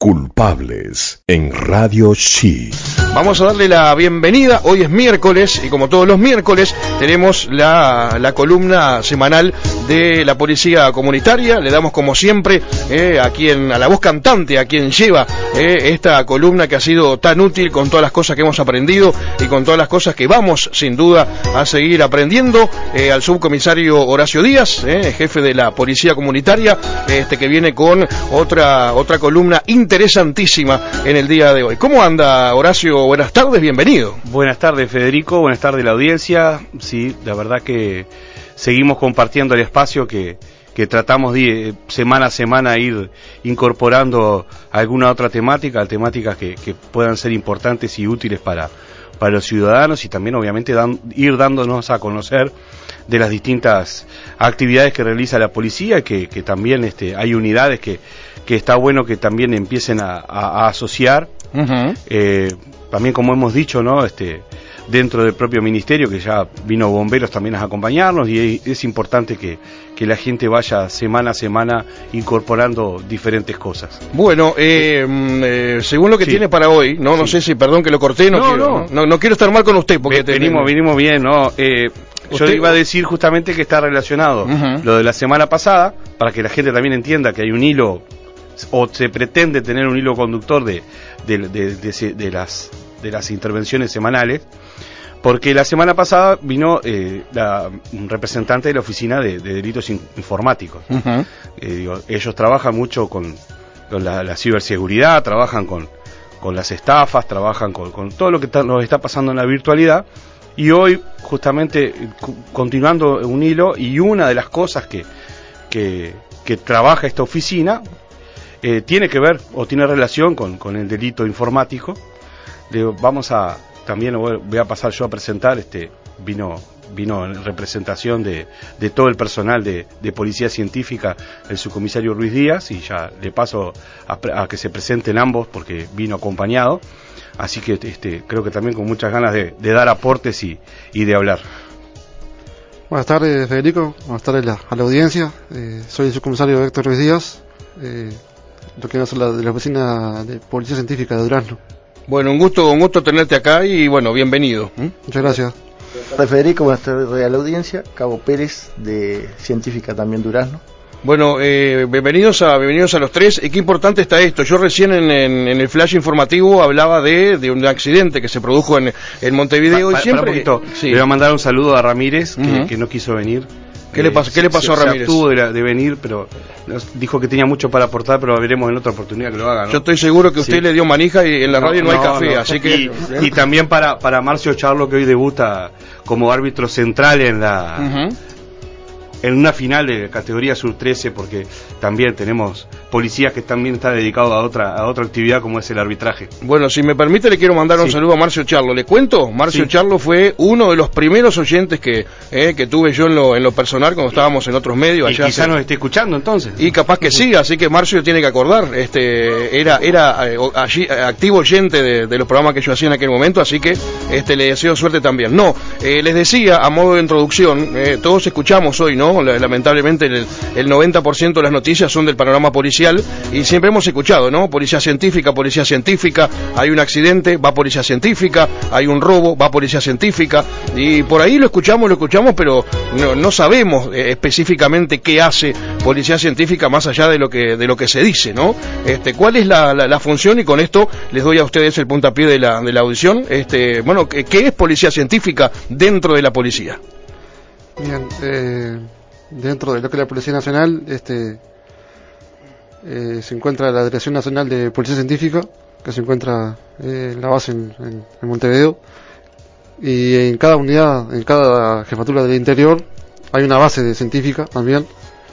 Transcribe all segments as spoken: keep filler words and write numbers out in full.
Culpables en Radio Chi. Vamos a darle la bienvenida. Hoy es miércoles y como todos los miércoles tenemos la, la columna semanal de la Policía Comunitaria. Le damos como siempre eh, a quien, a la voz cantante, a quien lleva eh, esta columna que ha sido tan útil con todas las cosas que hemos aprendido y con todas las cosas que vamos sin duda a seguir aprendiendo, eh, al subcomisario Horacio Díaz, eh, jefe de la Policía Comunitaria, este que viene con otra otra columna interesantísima en el día de hoy. ¿Cómo anda, Horacio? Buenas tardes, bienvenido. Buenas tardes, Federico, buenas tardes la audiencia. Sí, la verdad que seguimos compartiendo el espacio que, que tratamos de semana a semana ir incorporando alguna otra temática, temáticas que, que puedan ser importantes y útiles para, para los ciudadanos y también obviamente dan, ir dándonos a conocer de las distintas actividades que realiza la policía, que, que también este, hay unidades que, que está bueno que también empiecen a, a, a asociar. Uh-huh. Eh, también como hemos dicho, ¿no? Este, dentro del propio ministerio, que ya vino bomberos también a acompañarnos, y es, es importante que, que la gente vaya semana a semana incorporando diferentes cosas. Bueno, eh, eh, según lo que sí. tiene para hoy, no, no sí. sé si, perdón que lo corté, no, no, quiero, no. No, no quiero estar mal con usted, porque Ve, venimos, te... venimos bien, ¿no? Eh, Yo iba a decir justamente que está relacionado uh-huh. lo de la semana pasada, para que la gente también entienda que hay un hilo, o se pretende tener un hilo conductor de, de, de, de, de, las, de las intervenciones semanales, porque la semana pasada vino eh, la un representante de la Oficina de, de Delitos Informáticos. Uh-huh. Eh, digo, ellos trabajan mucho con, con la, la ciberseguridad, trabajan con, con las estafas, trabajan con, con todo lo que está, nos está pasando en la virtualidad. Y hoy, justamente, continuando un hilo, y una de las cosas que, que, que trabaja esta oficina, eh, tiene que ver, o tiene relación con, con el delito informático. Le, vamos a, también voy a pasar yo a presentar, este vino vino en representación de, de todo el personal de, de Policía Científica, el subcomisario Ruiz Díaz, y ya le paso a, a que se presenten ambos, porque vino acompañado. Así que este, creo que también con muchas ganas de, de dar aportes y, y de hablar. Buenas tardes, Federico. Buenas tardes la, a la audiencia. Eh, soy el subcomisario Héctor Ruiz Díaz, eh, lo que es la, de la Oficina de Policía Científica de Durazno. Bueno, un gusto, un gusto tenerte acá y bueno, bienvenido. ¿Mm? Muchas gracias. Buenas tardes, Federico. Buenas tardes a la audiencia. Cabo Pérez, de Científica también Durazno. Bueno, eh, bienvenidos a bienvenidos a los tres. Y qué importante está esto. Yo recién en, en, en el flash informativo hablaba de, de un accidente que se produjo en, en Montevideo. Pa, pa, y siempre. Para un poquito, sí. Le voy a mandar un saludo a Ramírez, que, uh-huh. que no quiso venir. ¿Qué, eh, le, pasó, ¿qué le pasó se, a Ramírez? Se abstuvo de, de venir, pero nos dijo que tenía mucho para aportar, pero veremos en otra oportunidad que lo haga, ¿no? Yo estoy seguro que usted sí. le dio manija y en la no, radio no, no hay café, no. así que... Y, y también para, para Marcio Charlo, que hoy debuta como árbitro central en la... Uh-huh. en una final de categoría sub trece, porque también tenemos policías que también están dedicados a otra a otra actividad como es el arbitraje. Bueno, si me permite le quiero mandar un sí. saludo a Marcio Charlo. ¿Le cuento? Marcio sí. Charlo fue uno de los primeros oyentes que eh, que tuve yo en lo en lo personal cuando estábamos en otros medios. Y allá quizá hace... nos esté escuchando entonces. Y capaz que sí, así que Marcio tiene que acordar. Este era era eh, allí activo oyente de, de los programas que yo hacía en aquel momento, así que este le deseo suerte también. No, eh, les decía a modo de introducción, eh, todos escuchamos hoy, ¿no? Lamentablemente el, el noventa por ciento de las noticias son del panorama policial y siempre hemos escuchado, ¿no? Policía científica, policía científica, hay un accidente, va policía científica, hay un robo, va policía científica, y por ahí lo escuchamos, lo escuchamos, pero no, no sabemos eh, específicamente qué hace policía científica más allá de lo que de lo que se dice, ¿no? Este, ¿cuál es la, la, la función? Y con esto les doy a ustedes el puntapié de la, de la audición. Este, bueno, ¿qué, qué es policía científica dentro de la policía? Bien, eh... dentro de lo que es la Policía Nacional, este, eh, se encuentra la Dirección Nacional de Policía Científica, que se encuentra eh, en la base en, en, en Montevideo, y en cada unidad, en cada jefatura del interior, hay una base de científica también.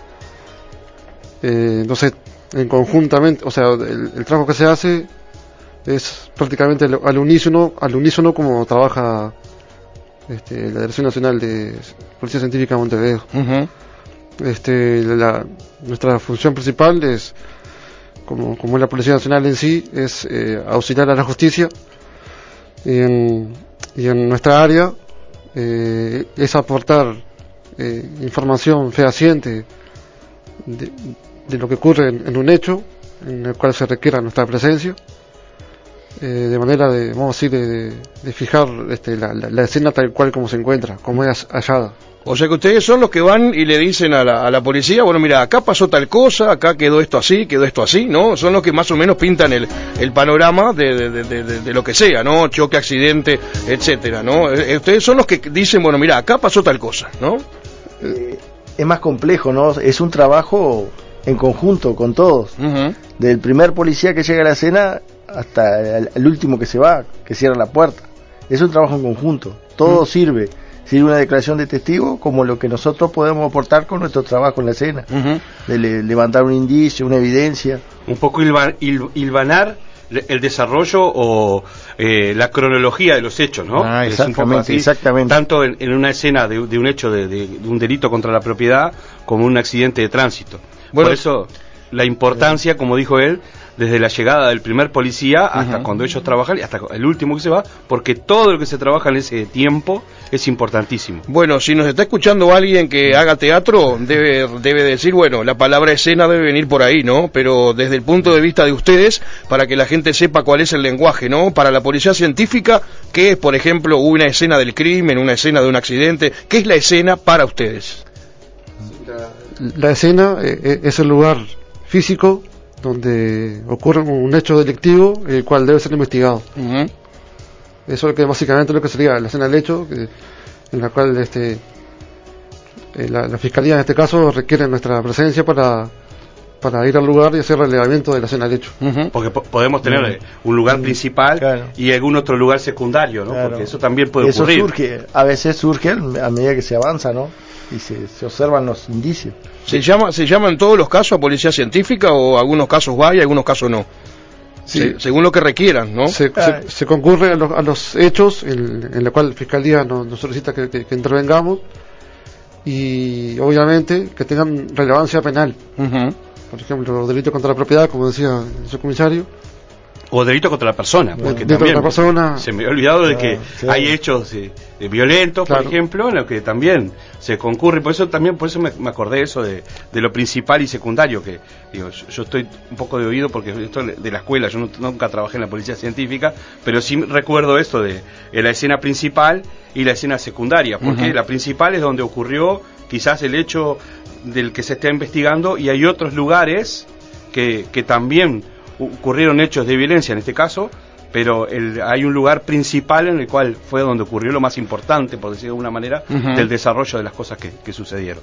Eh, entonces, en conjuntamente, o sea, el, el trabajo que se hace es prácticamente al, al unísono, al unísono como trabaja este, la Dirección Nacional de Policía Científica de Montevideo. Uh-huh. Este, la, nuestra función principal es, como, como es la Policía Nacional en sí, es eh, auxiliar a la justicia, y en, y en nuestra área eh, es aportar eh, información fehaciente de, de lo que ocurre en, en un hecho, en el cual se requiera nuestra presencia, eh, de manera de, vamos a decir, de, de fijar este, la, la, la escena tal cual como se encuentra, como es hallada. O sea que ustedes son los que van y le dicen a la, a la policía, bueno, mira, acá pasó tal cosa, acá quedó esto así, quedó esto así, ¿no? Son los que más o menos pintan el, el panorama de, de, de, de, de lo que sea, ¿no? Choque, accidente, etcétera, ¿no? Eh, ustedes son los que dicen, bueno, mira, acá pasó tal cosa, ¿no? Eh, es más complejo, ¿no? Es un trabajo en conjunto con todos. Uh-huh. Del primer policía que llega a la escena hasta el, el último que se va, que cierra la puerta. Es un trabajo en conjunto. Todo uh-huh. sirve. Sirve una declaración de testigo como lo que nosotros podemos aportar con nuestro trabajo en la escena. Uh-huh. De le, levantar un indicio, una evidencia. Un poco hilvan, hil, hilvanar el desarrollo o eh, la cronología de los hechos, ¿no? Ah, exactamente, así, exactamente. Tanto en, en una escena de, de un hecho de, de, de un delito contra la propiedad como un accidente de tránsito. Bueno, por eso la importancia, como dijo él, desde la llegada del primer policía hasta uh-huh. cuando ellos trabajan y hasta el último que se va, porque todo lo que se trabaja en ese tiempo es importantísimo. Bueno, si nos está escuchando alguien que haga teatro, debe, debe decir, bueno, la palabra escena debe venir por ahí, ¿no? Pero desde el punto de vista de ustedes, para que la gente sepa cuál es el lenguaje, ¿no? Para la policía científica, ¿qué es, por ejemplo, una escena del crimen, una escena de un accidente? ¿Qué es la escena para ustedes? La, la escena eh, es el lugar físico donde ocurre un hecho delictivo el cual debe ser investigado. Uh-huh. Eso es que básicamente lo que sería la escena del hecho, que, en la cual este eh, la, la fiscalía en este caso requiere nuestra presencia para para ir al lugar y hacer relevamiento de la escena del hecho. Uh-huh. Porque po- podemos tener uh-huh. un lugar uh-huh. principal claro. y algún otro lugar secundario, ¿no? Claro. Porque eso también puede eso ocurrir. Surge, a veces surge a medida que se avanza, ¿no? Y se, se observan los indicios. ¿Se llama se llama en todos los casos a policía científica o algunos casos va y algunos casos no? Sí. Se, según lo que requieran, ¿no? Se, se, se concurre a los, a los hechos en, en la cual la Fiscalía nos, nos solicita que, que, que intervengamos y obviamente que tengan relevancia penal. Uh-huh. Por ejemplo, delito contra la propiedad, como decía el subcomisario. O delito contra la persona, porque delito también la persona, se me ha olvidado de que ah, claro. hay hechos eh, de violentos, claro. por ejemplo, en los que también se concurre, por eso también, por eso me, me acordé eso de, de lo principal y secundario, que digo, yo, yo estoy un poco de oído porque esto de la escuela, yo no, nunca trabajé en la policía científica, pero sí recuerdo esto de, de la escena principal y la escena secundaria, porque uh-huh. la principal es donde ocurrió quizás el hecho del que se está investigando y hay otros lugares que, que también ocurrieron hechos de violencia en este caso, pero el, hay un lugar principal en el cual fue donde ocurrió lo más importante, por decirlo de alguna manera, uh-huh. del desarrollo de las cosas que, que sucedieron.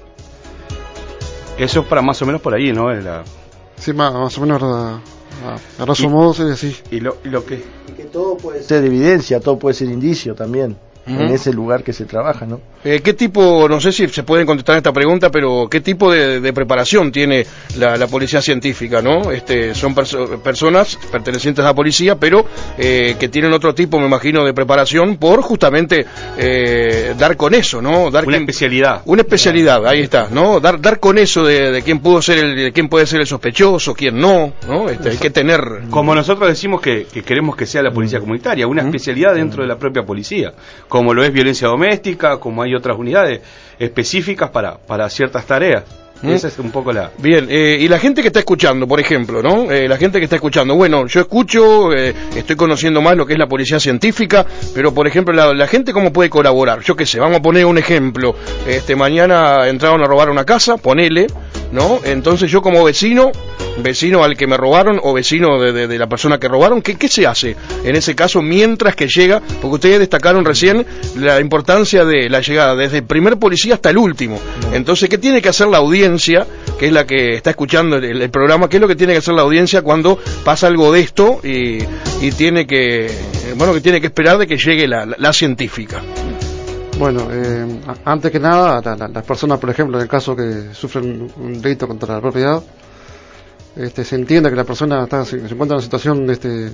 Eso es para más o menos por ahí, ¿no? La... Sí, más, más o menos a, a, a grosso modo es así. Y lo, y lo que... Y que todo puede ser evidencia, todo puede ser indicio también. Uh-huh. En ese lugar que se trabaja, ¿no? Eh, ¿Qué tipo, no sé si se pueden contestar esta pregunta, pero qué tipo de, de preparación tiene la, la policía científica, ¿no? Este, son perso- personas pertenecientes a la policía, pero eh, que tienen otro tipo, me imagino, de preparación por justamente eh, dar con eso, ¿no? Dar una quien, especialidad. Una especialidad, ahí está, ¿no? Dar dar con eso de, de quién pudo ser el, de quién puede ser el sospechoso, quién no, ¿no? Este, hay que tener. Como nosotros decimos que, que queremos que sea la policía comunitaria, una especialidad dentro de la propia policía. Como lo es violencia doméstica, como hay otras unidades específicas para, para ciertas tareas. ¿Mm? Esa es un poco la... Bien, eh, y la gente que está escuchando, por ejemplo, ¿no? Eh, la gente que está escuchando, bueno, yo escucho, eh, estoy conociendo más lo que es la policía científica, pero, por ejemplo, la, la gente cómo puede colaborar. Yo qué sé, vamos a poner un ejemplo. Este, mañana entraron a robar una casa, ponele, ¿no? Entonces yo como vecino, vecino al que me robaron o vecino de, de, de la persona que robaron, ¿qué, ¿qué se hace en ese caso mientras que llega? Porque ustedes destacaron recién la importancia de la llegada desde el primer policía hasta el último. Entonces, ¿qué tiene que hacer la audiencia, que es la que está escuchando el, el programa? ¿Qué es lo que tiene que hacer la audiencia cuando pasa algo de esto y, y tiene que, bueno, que tiene que esperar de que llegue la, la, la científica? Bueno, eh, antes que nada, la, la, las personas, por ejemplo, en el caso que sufren un delito contra la propiedad, este, se entiende que la persona está, se, se encuentra en una situación este,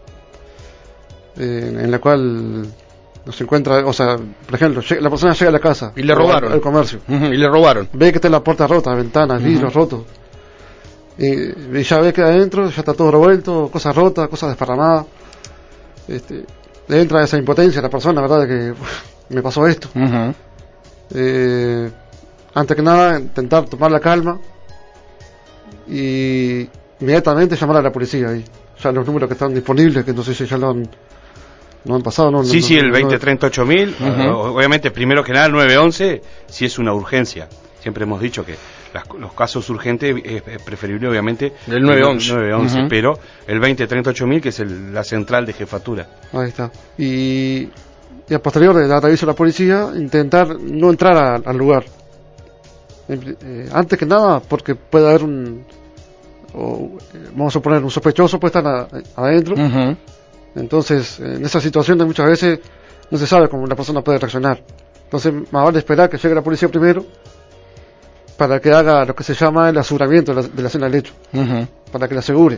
eh, en la cual no se encuentra, o sea, por ejemplo, la persona llega a la casa y le robaron al comercio, uh-huh, y le robaron, ve que está la puerta rota, ventanas, uh-huh. vidrios rotos, y, y ya ve que adentro ya está todo revuelto, cosas rotas, cosas desparramadas, este, le entra esa impotencia a la persona, ¿verdad? De que uf, me pasó esto. Uh-huh. Eh, antes que nada, intentar tomar la calma y inmediatamente llamar a la policía ahí. Ya los números que están disponibles, que no sé si ya lo han, no han pasado, ¿no? Sí, no, sí, no, el no, veinte no, treinta ocho mil, uh-huh. Obviamente, primero que nada, el nueve once, si es una urgencia. Siempre hemos dicho que las, los casos urgentes es, es preferible, obviamente, el nueve once, el nueve once uh-huh. Pero el veinte treinta ocho mil, que es el, la central de jefatura. Ahí está. Y, y a posterior de dar aviso a la policía, intentar no entrar a, al lugar. Eh, antes que nada, porque puede haber un, o, vamos a suponer, un sospechoso puede estar a, adentro. Uh-huh. Entonces, en esas situaciones muchas veces no se sabe cómo la persona puede reaccionar. Entonces, más vale esperar que llegue la policía primero para que haga lo que se llama el aseguramiento de la, de la escena del hecho, uh-huh. para que la asegure.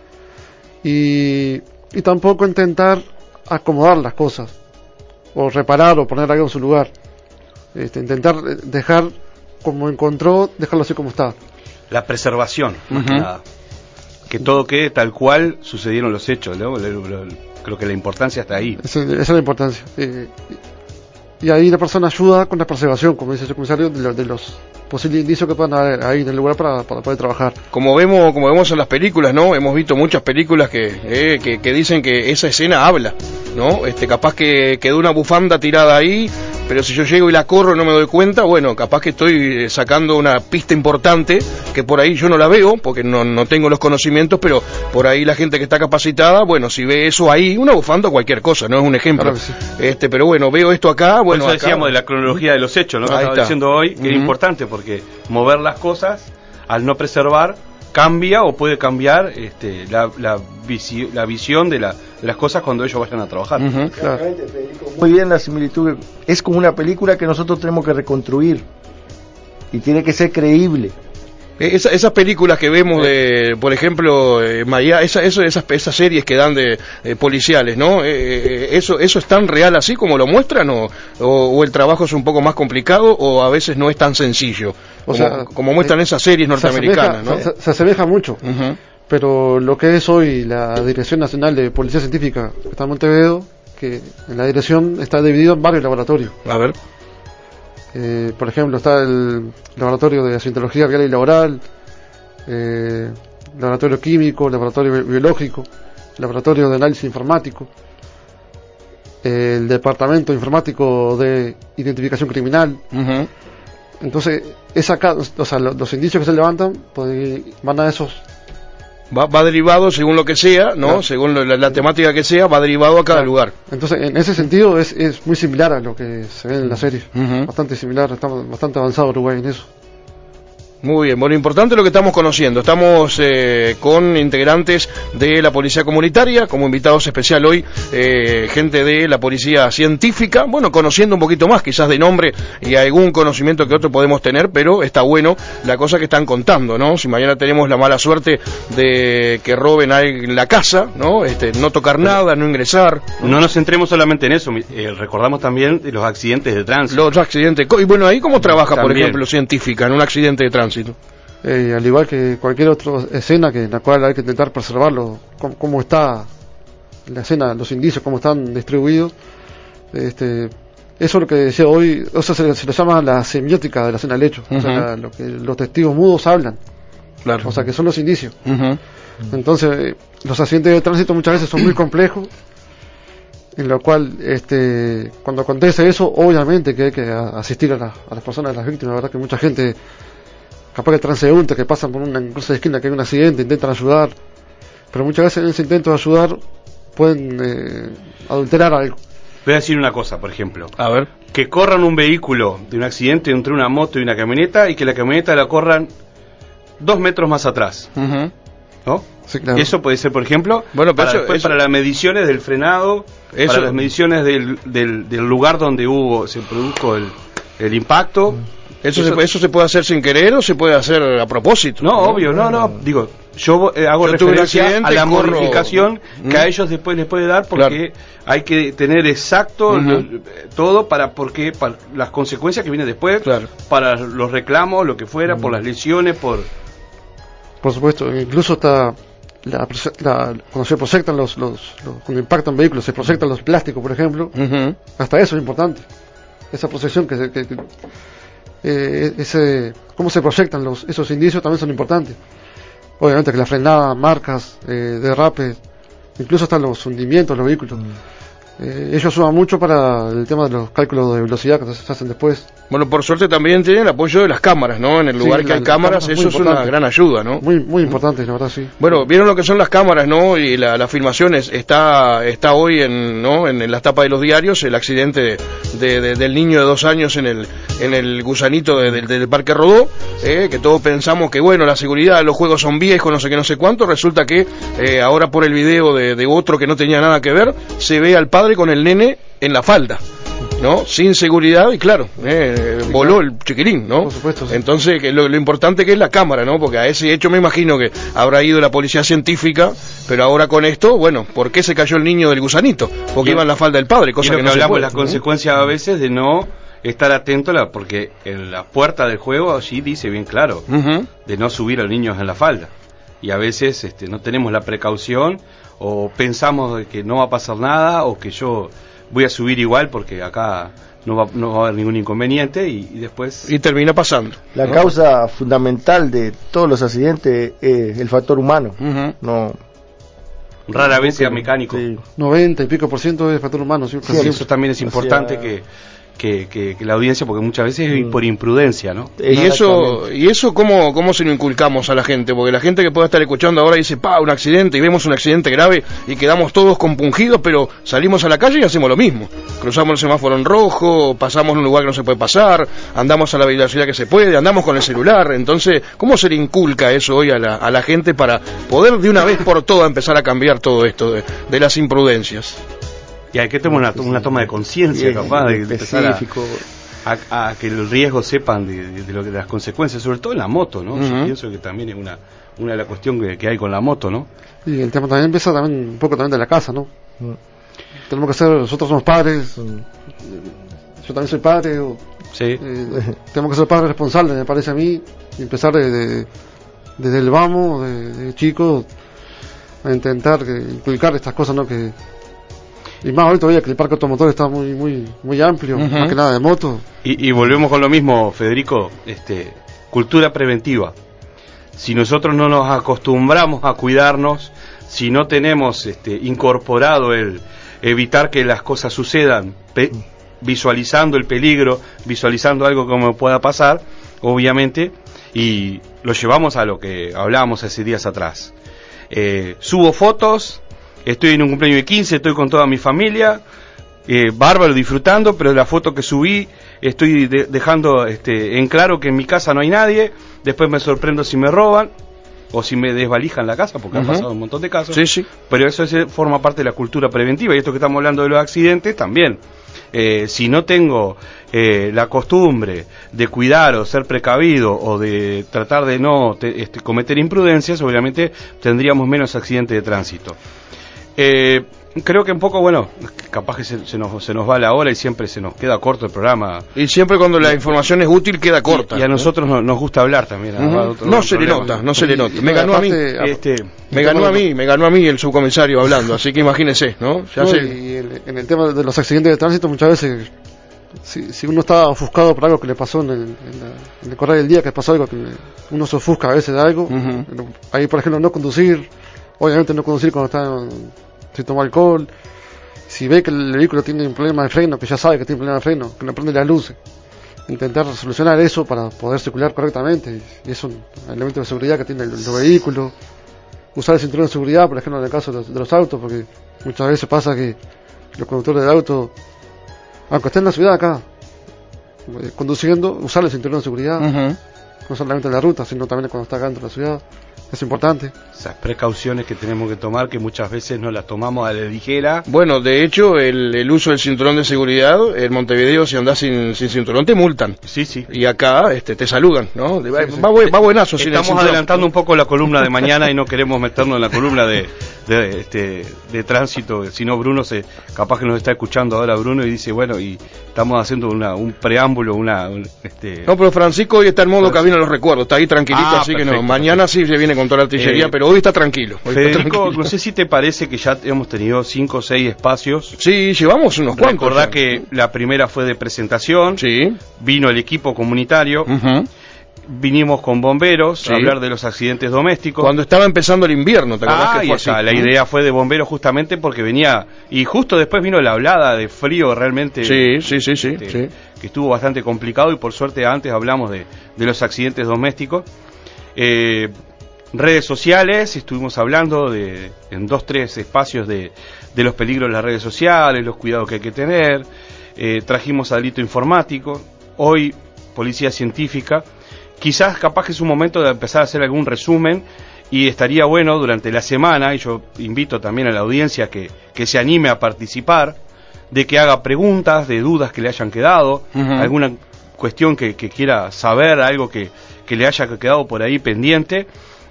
Y, y tampoco intentar acomodar las cosas, o reparar o poner algo en su lugar. Este, intentar dejar como encontró, dejarlo así como está. La preservación, más uh-huh. que nada. Que todo quede tal cual sucedieron los hechos, ¿no? Creo que la importancia está ahí. Esa, esa es la importancia. Eh, y ahí la persona ayuda con la preservación, como dice el comisario, de, lo, de los posibles indicios que puedan haber ahí en el lugar para, para poder trabajar. Como vemos, como vemos en las películas, ¿no? Hemos visto muchas películas que, eh, que, que dicen que esa escena habla, ¿no? Este, capaz que quedó una bufanda tirada ahí, pero si yo llego y la corro y no me doy cuenta, bueno, capaz que estoy sacando una pista importante que por ahí yo no la veo, porque no, no tengo los conocimientos, pero por ahí la gente que está capacitada, bueno, si ve eso ahí, una bufanda o cualquier cosa, no es un ejemplo. Claro, sí. Este, pero bueno, veo esto acá, bueno, por eso acá, decíamos de la cronología de los hechos, ¿no? Que estaba diciendo hoy, que uh-huh. es importante, porque mover las cosas, al no preservar, cambia o puede cambiar este, la, la, visi- la visión de, la, de las cosas cuando ellos vayan a trabajar. Uh-huh, claro. Muy bien la similitud. Es como una película que nosotros tenemos que reconstruir y tiene que ser creíble. Esa, esas películas que vemos de, por ejemplo, eh, Maya, esa, eso, esas, esas series que dan de eh, policiales, ¿no? Eh, eso, eso es tan real así como lo muestran, o, o, o el trabajo es un poco más complicado, o a veces no es tan sencillo, como, o sea, como muestran eh, esas series norteamericanas, se asemeja, ¿no? Se, se asemeja mucho, uh-huh. pero lo que es hoy la Dirección Nacional de Policía Científica que está en Montevideo, que en la dirección está dividido en varios laboratorios. A ver. Eh, por ejemplo, está el laboratorio de accidentología vial y laboral, eh, laboratorio químico, laboratorio bi- biológico, laboratorio de análisis informático, eh, el departamento informático de identificación criminal. Uh-huh. Entonces, esa, o sea, los, los indicios que se levantan pues, van a esos. Va, va derivado según lo que sea, ¿no? Claro. Según la, la temática que sea, va derivado a cada claro. lugar. Entonces, en ese sentido es, es muy similar a lo que se ve en la serie. Uh-huh. Bastante similar, estamos bastante avanzado Uruguay en eso. Muy bien, bueno, importante lo que estamos conociendo. Estamos eh, con integrantes de la Policía Comunitaria, como invitados especial hoy, eh, gente de la Policía Científica, bueno, conociendo un poquito más, quizás de nombre y algún conocimiento que otro podemos tener, pero está bueno la cosa que están contando, ¿no? Si mañana tenemos la mala suerte de que roben a en la casa, ¿no? Este, no tocar nada, no ingresar. No nos centremos solamente en eso, eh, recordamos también de los accidentes de tránsito. Los accidentes, y bueno, ahí cómo trabaja, también. Por ejemplo, Científica en un accidente de tránsito. Eh, al igual que cualquier otra escena que en la cual hay que intentar preservarlo, cómo, cómo está la escena, los indicios, cómo están distribuidos, este, eso es lo que decía hoy, o sea, se, se le llama la semiótica de la escena del hecho, uh-huh. o sea, la, lo que los testigos mudos hablan, claro. O sea, que son los indicios. Uh-huh. Entonces, eh, los accidentes de tránsito muchas veces son muy complejos, en lo cual, este, cuando acontece eso, obviamente que hay que asistir a, la, a las personas, a las víctimas, la verdad que mucha gente, capaz que transeúntes que pasan por una cruce de esquina que hay un accidente, intentan ayudar, pero muchas veces en ese intento de ayudar pueden eh, adulterar algo. Voy a decir una cosa, por ejemplo. A ver. Que corran un vehículo de un accidente entre una moto y una camioneta y que la camioneta la corran dos metros más atrás. Uh-huh. ¿No? Sí, claro. Eso puede ser, por ejemplo, bueno, para, eso, después, eso... para las mediciones del frenado, eso... para las mediciones del, del, del lugar donde hubo se produjo el, el impacto. ¿Eso, eso, se, ¿Eso se puede hacer sin querer o se puede hacer a propósito? No, ¿no? Obvio, no, no. Digo, yo eh, hago yo referencia a la corro... modificación ¿Mm? que a ellos después les puede dar porque claro. hay que tener exacto uh-huh. lo, todo para porque para las consecuencias que vienen después, claro. para los reclamos, lo que fuera, uh-huh. por las lesiones, por... Por supuesto, incluso está... La, la, cuando se proyectan los, los, los cuando impactan vehículos se proyectan los plásticos, por ejemplo, uh-huh. hasta eso es importante, esa proyección que, que, que eh, ese cómo se proyectan los esos indicios también son importantes, obviamente que la frenada, marcas, eh, derrapes, incluso hasta los hundimientos de los vehículos. Mm. Eh, ellos ayudan mucho para el tema de los cálculos de velocidad que se hacen después. Bueno, por suerte también tienen el apoyo de las cámaras, ¿no? En el lugar sí, que la, hay cámaras, eso es una gran ayuda, ¿no? Muy muy importante, la verdad, sí. Bueno, vieron lo que son las cámaras, ¿no? Y la, las filmaciones. Está está hoy en no en, en las tapas de los diarios el accidente de, de, del niño de dos años en el en el gusanito de, de, del Parque Rodó, eh, que todos pensamos que, bueno, la seguridad de los juegos son viejos, no sé qué, no sé cuánto. Resulta que eh, ahora por el video de, de otro que no tenía nada que ver, se ve al padre con el nene en la falda, ¿no? Sin seguridad y claro, eh, sí, voló claro. El chiquilín, ¿no? Por supuesto, sí. Entonces, que lo, lo importante que es la cámara, ¿no? Porque a ese hecho me imagino que habrá ido la policía científica, pero ahora con esto, bueno, ¿por qué se cayó el niño del gusanito? Porque y, iba en la falda del padre, cosa y lo que, que no hablamos se puede, las ¿no? consecuencias a veces de no estar atento, la, porque en la puerta del juego allí dice bien claro, uh-huh. de no subir a los niños en la falda. Y a veces este, no tenemos la precaución o pensamos de que no va a pasar nada o que yo voy a subir igual porque acá no va, no va a haber ningún inconveniente y, y después... Y termina pasando. La ¿no? causa fundamental de todos los accidentes es el factor humano. Uh-huh. No. Rara vez sea mecánico. Sí. noventa y pico por ciento es factor humano. Sí, sí, eso también es importante, o sea, que... Que, que, que la audiencia, porque muchas veces es por imprudencia, ¿no? Y eso, y eso cómo, cómo se lo inculcamos a la gente, porque la gente que pueda estar escuchando ahora dice, pa, un accidente, y vemos un accidente grave y quedamos todos compungidos, pero salimos a la calle y hacemos lo mismo. Cruzamos el semáforo en rojo, pasamos en un lugar que no se puede pasar, andamos a la velocidad que se puede, andamos con el celular. Entonces, ¿cómo se le inculca eso hoy a la, a la gente para poder de una vez por todas empezar a cambiar todo esto de, de las imprudencias? Y hay que tomar una, una toma de conciencia, capaz, de, de empezar a, a, a que los riesgos sepan de, de, de, lo, de las consecuencias, sobre todo en la moto, ¿no? Uh-huh. Yo pienso que también es una, una de las cuestiones que, que hay con la moto, ¿no? Y el tema también empieza también un poco también de la casa, ¿no? Uh-huh. Tenemos que ser, nosotros somos padres, uh-huh. yo también soy padre, o, sí. eh, tenemos que ser padres responsables, me parece a mí, y empezar de, de, desde el vamos, de, de chicos, a intentar que, inculcar estas cosas, ¿no? Que y más hoy todavía que el parque automotor está muy muy muy amplio, uh-huh. más que nada de motos. Y, y volvemos con lo mismo, Federico, este, cultura preventiva. Si nosotros no nos acostumbramos a cuidarnos, si no tenemos este, incorporado el evitar que las cosas sucedan, pe- visualizando el peligro, visualizando algo como pueda pasar, obviamente, y lo llevamos a lo que hablábamos hace días atrás. Eh, subo fotos, estoy en un cumpleaños de quince, estoy con toda mi familia, eh, bárbaro, disfrutando, pero la foto que subí estoy de, dejando este, en claro que en mi casa no hay nadie, después me sorprendo si me roban o si me desvalijan la casa, porque uh-huh. han pasado un montón de casos, sí, sí. Pero eso es, forma parte de la cultura preventiva, y esto que estamos hablando de los accidentes también. Eh, si no tengo eh, la costumbre de cuidar o ser precavido o de tratar de no te, este, cometer imprudencias, obviamente tendríamos menos accidentes de tránsito. Eh, creo que un poco, bueno, capaz que se, se, nos, se nos va la hora y siempre se nos queda corto el programa. Y siempre cuando la información es útil queda corta. Y, y a nosotros ¿no? nos gusta hablar también. Uh-huh. No, no se le nota, no se le nota. Me ganó a mí, este, me ganó a mí, me ganó a mí el subcomisario hablando, así que imagínese, ¿no? Ya no sé. Y en, en el tema de los accidentes de tránsito muchas veces, si, si uno está ofuscado por algo que le pasó en el, en la, en el correr del día, que pasó algo que uno se ofusca a veces de algo, uh-huh. ahí por ejemplo no conducir, obviamente no conducir cuando está si toma alcohol, si ve que el vehículo tiene un problema de freno, que ya sabe que tiene un problema de freno, que no prende las luces, intentar solucionar eso para poder circular correctamente, y es un elemento de seguridad que tiene el, el vehículo. Usar el cinturón de seguridad, por ejemplo en el caso de los, de los autos, porque muchas veces pasa que los conductores de auto, aunque estén en la ciudad acá eh, conduciendo, usar el cinturón de seguridad, uh-huh. no solamente en la ruta, sino también cuando está acá dentro de la ciudad. Es importante. Esas precauciones que tenemos que tomar, que muchas veces no las tomamos a la ligera. Bueno, de hecho, el, el uso del cinturón de seguridad, en Montevideo, si andás sin, sin cinturón, te multan. Sí, sí. Y acá este, te saludan, ¿no? Sí, va, sí. va, va buenazo. Estamos sin adelantando un poco la columna de mañana y no queremos meternos en la columna de, de, este, de tránsito. Si no, Bruno, se, capaz que nos está escuchando ahora Bruno y dice, bueno, y estamos haciendo una, un preámbulo, una... Un, este... No, pero Francisco hoy está en modo cabina de los recuerdos, está ahí tranquilito, ah, así perfecto, que no. Mañana perfecto. Sí se viene con toda la artillería, eh, pero hoy está tranquilo. Hoy Federico, está tranquilo. No sé si te parece que ya hemos tenido cinco o seis espacios. Sí, llevamos unos cuantos. Recordá que la primera fue de presentación. Sí. Vino el equipo comunitario. Uh-huh. vinimos con bomberos Sí. a hablar de los accidentes domésticos. Cuando estaba empezando el invierno, ¿te acordás Ah, que y fue está, así? la idea fue de bomberos justamente porque venía, y justo después vino la hablada de frío realmente. Sí, sí, sí, sí, este, sí. que estuvo bastante complicado, y por suerte antes hablamos de, de los accidentes domésticos. Eh, redes sociales, estuvimos hablando de en dos, tres espacios de, de los peligros de las redes sociales, los cuidados que hay que tener. Eh, trajimos a delito informático, hoy policía científica. Quizás capaz que es un momento de empezar a hacer algún resumen, y estaría bueno durante la semana, y yo invito también a la audiencia que, que se anime a participar, de que haga preguntas, de dudas que le hayan quedado, uh-huh. alguna cuestión que, que quiera saber, algo que, que le haya quedado por ahí pendiente,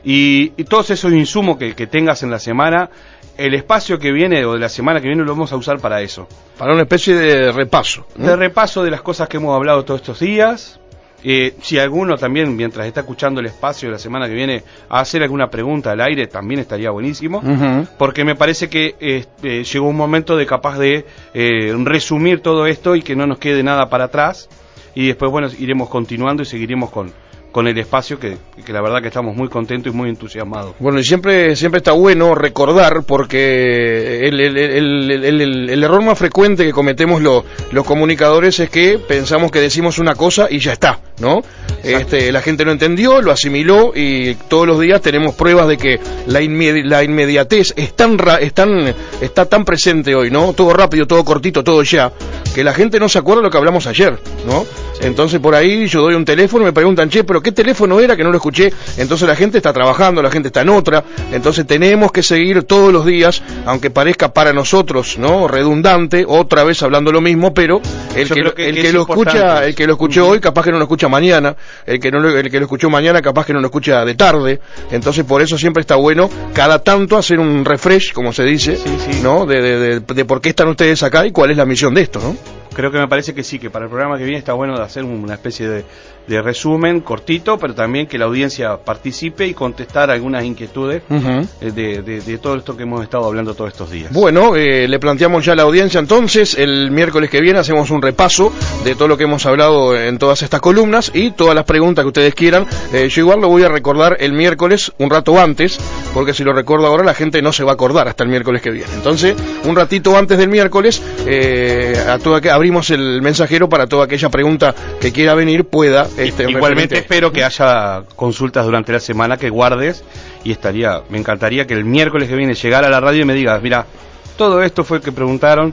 y, y todos esos insumos que, que tengas en la semana, el espacio que viene o de la semana que viene lo vamos a usar para eso. Para una especie de repaso. ¿no? De repaso de las cosas que hemos hablado todos estos días. Eh, si alguno también, mientras está escuchando el espacio de la semana que viene, a hacer alguna pregunta al aire, también estaría buenísimo, uh-huh. porque me parece que eh, eh, llegó un momento de capaz de eh, resumir todo esto y que no nos quede nada para atrás, y después, bueno, iremos continuando y seguiremos con con el espacio que, que la verdad que estamos muy contentos y muy entusiasmados. Bueno, y siempre siempre está bueno recordar, porque el, el, el, el, el, el error más frecuente que cometemos lo, los comunicadores es que pensamos que decimos una cosa y ya está, ¿no? Este, la gente lo entendió, lo asimiló, y todos los días tenemos pruebas de que la, inmedi- la inmediatez es tan ra- es tan, está tan presente hoy, ¿no? Todo rápido, todo cortito, todo ya, que la gente no se acuerda de lo que hablamos ayer, ¿no? Entonces por ahí yo doy un teléfono y me preguntan, che, pero ¿qué teléfono era que no lo escuché? Entonces la gente está trabajando, la gente está en otra, entonces tenemos que seguir todos los días, aunque parezca para nosotros, ¿no? Redundante, otra vez hablando lo mismo, pero el yo que, creo que, el que que lo importante. escucha, el que lo escuchó uh-huh. hoy capaz que no lo escucha mañana, el que no lo, el que lo escuchó mañana capaz que no lo escucha de tarde, entonces por eso siempre está bueno cada tanto hacer un refresh, como se dice, sí, sí. ¿no? De, de, de, de por qué están ustedes acá y cuál es la misión de esto, ¿no? Creo que me parece que sí, que para el programa que viene está bueno de hacer una especie de, de resumen cortito, pero también que la audiencia participe y contestar algunas inquietudes uh-huh. de, de, de todo esto que hemos estado hablando todos estos días. Bueno, eh, le planteamos ya a la audiencia entonces, el miércoles que viene hacemos un repaso de todo lo que hemos hablado en todas estas columnas y todas las preguntas que ustedes quieran. Eh, yo igual lo voy a recordar el miércoles un rato antes, porque si lo recuerdo ahora la gente no se va a acordar hasta el miércoles que viene. Entonces, un ratito antes del miércoles, eh, a toda que abrimos el mensajero para toda aquella pregunta que quiera venir pueda. Este, Igualmente espero que haya consultas durante la semana que guardes, y estaría, me encantaría que el miércoles que viene llegara a la radio y me digas, mira, todo esto fue que preguntaron.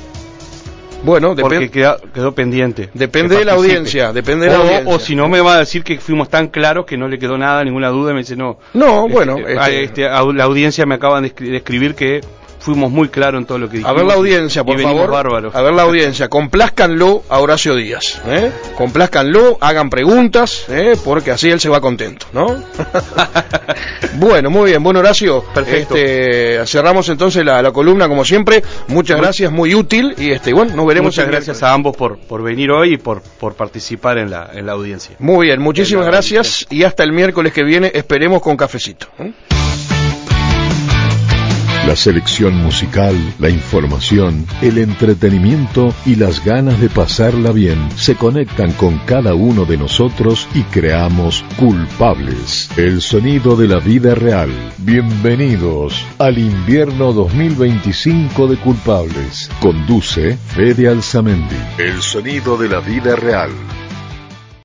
Bueno, porque quedó, quedó pendiente. Depende de la audiencia, depende de la o, audiencia. O si no me va a decir que fuimos tan claros que no le quedó nada, ninguna duda, y me dice no. No, bueno, este, este, la audiencia me acaban de escribir que fuimos muy claros en todo lo que dijimos. A ver la audiencia, por favor. Bárbaros. A ver la audiencia. Complázcanlo a Horacio Díaz. ¿eh? Complázcanlo, hagan preguntas, ¿eh? porque así él se va contento, ¿no? Bueno, muy bien. Bueno, Horacio. Perfecto. Este, cerramos entonces la, la columna como siempre. Muchas muy, gracias, muy útil. Y este, bueno, nos veremos. Muchas gracias a ambos por, por venir hoy y por, por participar en la, en la audiencia. Muy bien, muchísimas gracias. Y hasta el miércoles que viene, esperemos con cafecito. ¿eh? La selección musical, la información, el entretenimiento y las ganas de pasarla bien se conectan con cada uno de nosotros y creamos Culpables, el sonido de la vida real. Bienvenidos al invierno dos mil veinticinco de Culpables. Conduce Fede Alzamendi. El sonido de la vida real.